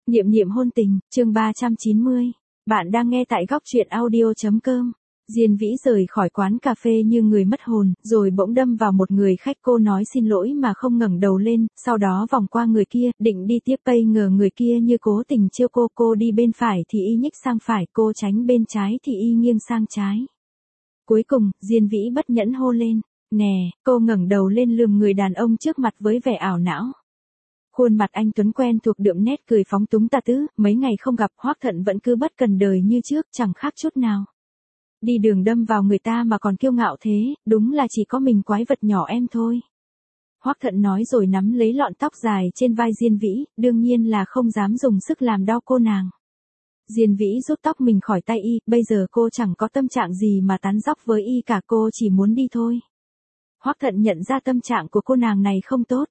Niệm niệm hôn tình, chương 390. Bạn đang nghe tại góc truyện audio.com. Diên Vĩ rời khỏi quán cà phê như người mất hồn, rồi bỗng đâm vào một người khách. Cô nói xin lỗi mà không ngẩng đầu lên, sau đó vòng qua người kia, định đi tiếp pay, ngờ người kia như cố tình chiêu cô đi bên phải thì y nhích sang phải, cô tránh bên trái thì y nghiêng sang trái. Cuối cùng, Diên Vĩ bất nhẫn hô lên, nè, cô ngẩng đầu lên lườm người đàn ông trước mặt với vẻ ảo não. Khuôn mặt anh tuấn quen thuộc đượm nét cười phóng túng tà tứ, mấy ngày không gặp, Hoắc Thận vẫn cứ bất cần đời như trước, chẳng khác chút nào. Đi đường đâm vào người ta mà còn kiêu ngạo thế, đúng là chỉ có mình quái vật nhỏ em thôi. Hoắc Thận nói rồi nắm lấy lọn tóc dài trên vai Diên Vĩ, đương nhiên là không dám dùng sức làm đau cô nàng. Diên Vĩ rút tóc mình khỏi tay y, bây giờ cô chẳng có tâm trạng gì mà tán dóc với y cả, cô chỉ muốn đi thôi. Hoắc Thận nhận ra tâm trạng của cô nàng này không tốt.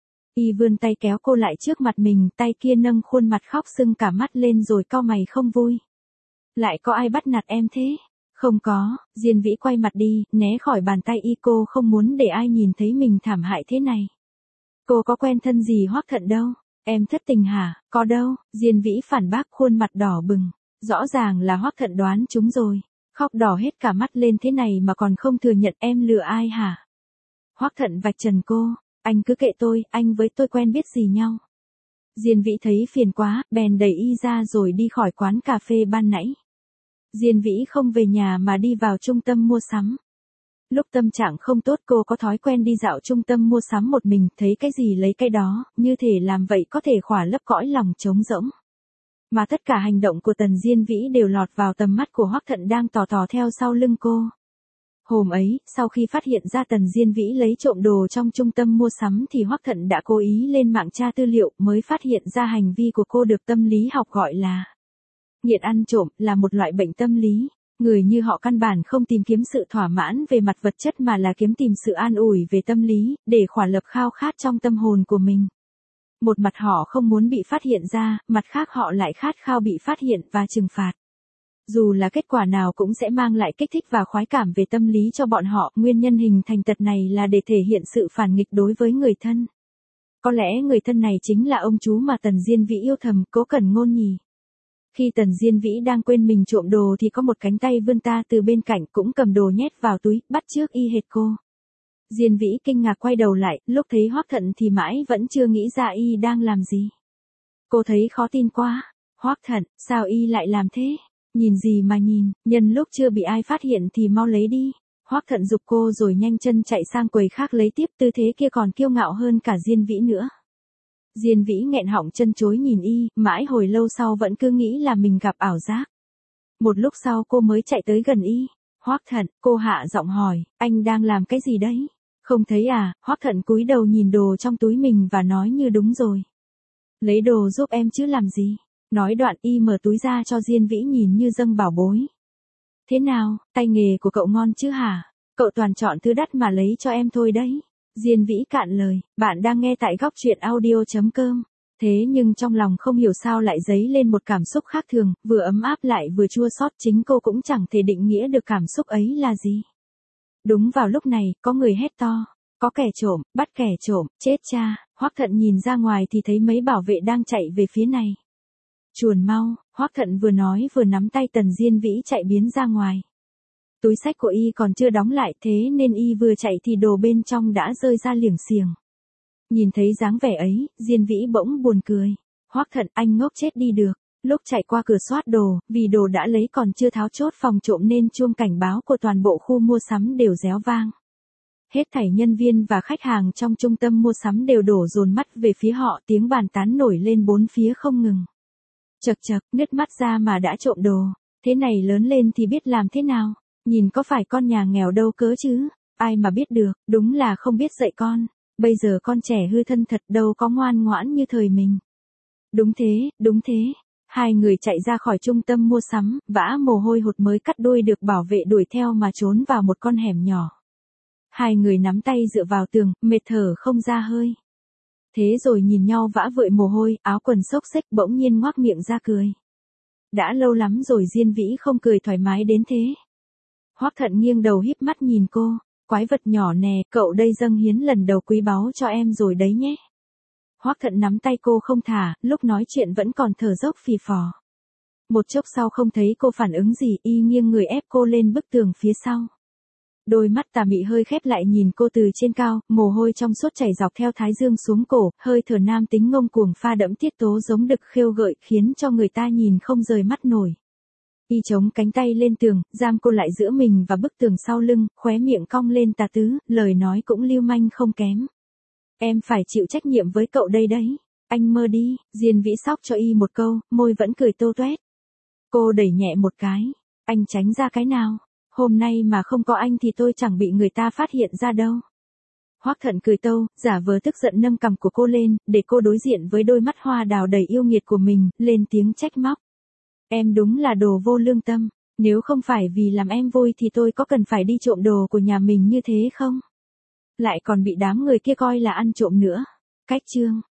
Y vươn tay kéo cô lại trước mặt mình, tay kia nâng khuôn mặt khóc sưng cả mắt lên rồi cau mày không vui. Lại có ai bắt nạt em thế? Không có. Diên Vĩ quay mặt đi, né khỏi bàn tay y, cô không muốn để ai nhìn thấy mình thảm hại thế này. Cô có quen thân gì Hoắc Thận đâu. Em thất tình hả? Có đâu. Diên Vĩ phản bác, khuôn mặt đỏ bừng. Rõ ràng là Hoắc Thận đoán chúng rồi. Khóc đỏ hết cả mắt lên thế này mà còn không thừa nhận, em lừa ai hả? Hoắc Thận vạch trần cô. Anh cứ kệ tôi, anh với tôi quen biết gì nhau. Diên Vĩ thấy phiền quá, bèn đẩy y ra rồi đi khỏi quán cà phê ban nãy. Diên Vĩ không về nhà mà đi vào trung tâm mua sắm. Lúc tâm trạng không tốt cô có thói quen đi dạo trung tâm mua sắm một mình, thấy cái gì lấy cái đó, như thể làm vậy có thể khỏa lấp cõi lòng trống rỗng. Mà tất cả hành động của Tần Diên Vĩ đều lọt vào tầm mắt của Hoắc Thận đang tò tò theo sau lưng cô. Hôm ấy, sau khi phát hiện ra Tần Diên Vĩ lấy trộm đồ trong trung tâm mua sắm thì Hoắc Thận đã cố ý lên mạng tra tư liệu, mới phát hiện ra hành vi của cô được tâm lý học gọi là nghiện ăn trộm, là một loại bệnh tâm lý. Người như họ căn bản không tìm kiếm sự thỏa mãn về mặt vật chất mà là kiếm tìm sự an ủi về tâm lý, để khỏa lấp khao khát trong tâm hồn của mình. Một mặt họ không muốn bị phát hiện ra, mặt khác họ lại khát khao bị phát hiện và trừng phạt. Dù là kết quả nào cũng sẽ mang lại kích thích và khoái cảm về tâm lý cho bọn họ, nguyên nhân hình thành tật này là để thể hiện sự phản nghịch đối với người thân. Có lẽ người thân này chính là ông chú mà Tần Diên Vĩ yêu thầm, Cố Cẩn Ngôn nhỉ. Khi Tần Diên Vĩ đang quên mình trộm đồ thì có một cánh tay vươn ta từ bên cạnh, cũng cầm đồ nhét vào túi, bắt chước y hệt cô. Diên Vĩ kinh ngạc quay đầu lại, lúc thấy Hoắc Thận thì mãi vẫn chưa nghĩ ra y đang làm gì. Cô thấy khó tin quá. Hoắc Thận, sao y lại làm thế? Nhìn gì mà nhìn, nhân lúc chưa bị ai phát hiện thì mau lấy đi. Hoắc Thận giục cô rồi nhanh chân chạy sang quầy khác lấy tiếp, tư thế kia còn kiêu ngạo hơn cả Diên Vĩ nữa. Diên Vĩ nghẹn họng chân chối nhìn y, mãi hồi lâu sau vẫn cứ nghĩ là mình gặp ảo giác. Một lúc sau cô mới chạy tới gần y. Hoắc Thận, cô hạ giọng hỏi, anh đang làm cái gì đấy? Không thấy à? Hoắc Thận cúi đầu nhìn đồ trong túi mình và nói như đúng rồi. Lấy đồ giúp em chứ làm gì? Nói đoạn y mở túi ra cho Diên Vĩ nhìn như dâng bảo bối. Thế nào, tay nghề của cậu ngon chứ hả? Cậu toàn chọn thứ đắt mà lấy cho em thôi đấy. Diên Vĩ cạn lời, bạn đang nghe tại góc truyện audio.com. Thế nhưng trong lòng không hiểu sao lại dấy lên một cảm xúc khác thường, vừa ấm áp lại vừa chua xót, chính cô cũng chẳng thể định nghĩa được cảm xúc ấy là gì. Đúng vào lúc này, có người hét to. Có kẻ trộm, bắt kẻ trộm, chết cha. Hoắc Thận nhìn ra ngoài thì thấy mấy bảo vệ đang chạy về phía này. Chuồn mau, Hoắc Thận vừa nói vừa nắm tay Tần Diên Vĩ chạy biến ra ngoài. Túi xách của y còn chưa đóng lại, thế nên y vừa chạy thì đồ bên trong đã rơi ra liềng xiềng. Nhìn thấy dáng vẻ ấy, Diên Vĩ bỗng buồn cười. Hoắc Thận, anh ngốc chết đi được. Lúc chạy qua cửa soát đồ, vì đồ đã lấy còn chưa tháo chốt phòng trộm nên chuông cảnh báo của toàn bộ khu mua sắm đều réo vang. Hết thảy nhân viên và khách hàng trong trung tâm mua sắm đều đổ dồn mắt về phía họ, tiếng bàn tán nổi lên bốn phía không ngừng. Chậc chậc, nứt mắt ra mà đã trộm đồ. Thế này lớn lên thì biết làm thế nào? Nhìn có phải con nhà nghèo đâu cớ chứ? Ai mà biết được, đúng là không biết dạy con. Bây giờ con trẻ hư thân thật, đâu có ngoan ngoãn như thời mình. Đúng thế, đúng thế. Hai người chạy ra khỏi trung tâm mua sắm, vã mồ hôi hột mới cắt đuôi được bảo vệ đuổi theo mà trốn vào một con hẻm nhỏ. Hai người nắm tay dựa vào tường, mệt thở không ra hơi. Thế rồi nhìn nhau vã vợi mồ hôi, áo quần xốc xếch, bỗng nhiên ngoác miệng ra cười. Đã lâu lắm rồi Diên Vĩ không cười thoải mái đến thế. Hoắc Thận nghiêng đầu híp mắt nhìn cô, quái vật nhỏ nè, cậu đây dâng hiến lần đầu quý báu cho em rồi đấy nhé. Hoắc Thận nắm tay cô không thả, lúc nói chuyện vẫn còn thở dốc phì phò. Một chốc sau không thấy cô phản ứng gì, y nghiêng người ép cô lên bức tường phía sau. Đôi mắt tà mị hơi khép lại nhìn cô từ trên cao, mồ hôi trong suốt chảy dọc theo thái dương xuống cổ, hơi thở nam tính ngông cuồng pha đẫm tiết tố giống đực khêu gợi khiến cho người ta nhìn không rời mắt nổi. Y chống cánh tay lên tường, giam cô lại giữa mình và bức tường sau lưng, khóe miệng cong lên tà tứ, lời nói cũng lưu manh không kém. Em phải chịu trách nhiệm với cậu đây đấy. Anh mơ đi, Diên Vĩ sóc cho y một câu, môi vẫn cười tô toét. Cô đẩy nhẹ một cái. Anh tránh ra cái nào? Hôm nay mà không có anh thì tôi chẳng bị người ta phát hiện ra đâu. Hoắc Thận cười tâu, giả vờ tức giận nâng cằm của cô lên, để cô đối diện với đôi mắt hoa đào đầy yêu nghiệt của mình, lên tiếng trách móc. Em đúng là đồ vô lương tâm, nếu không phải vì làm em vui thì tôi có cần phải đi trộm đồ của nhà mình như thế không? Lại còn bị đám người kia coi là ăn trộm nữa. Cách chương.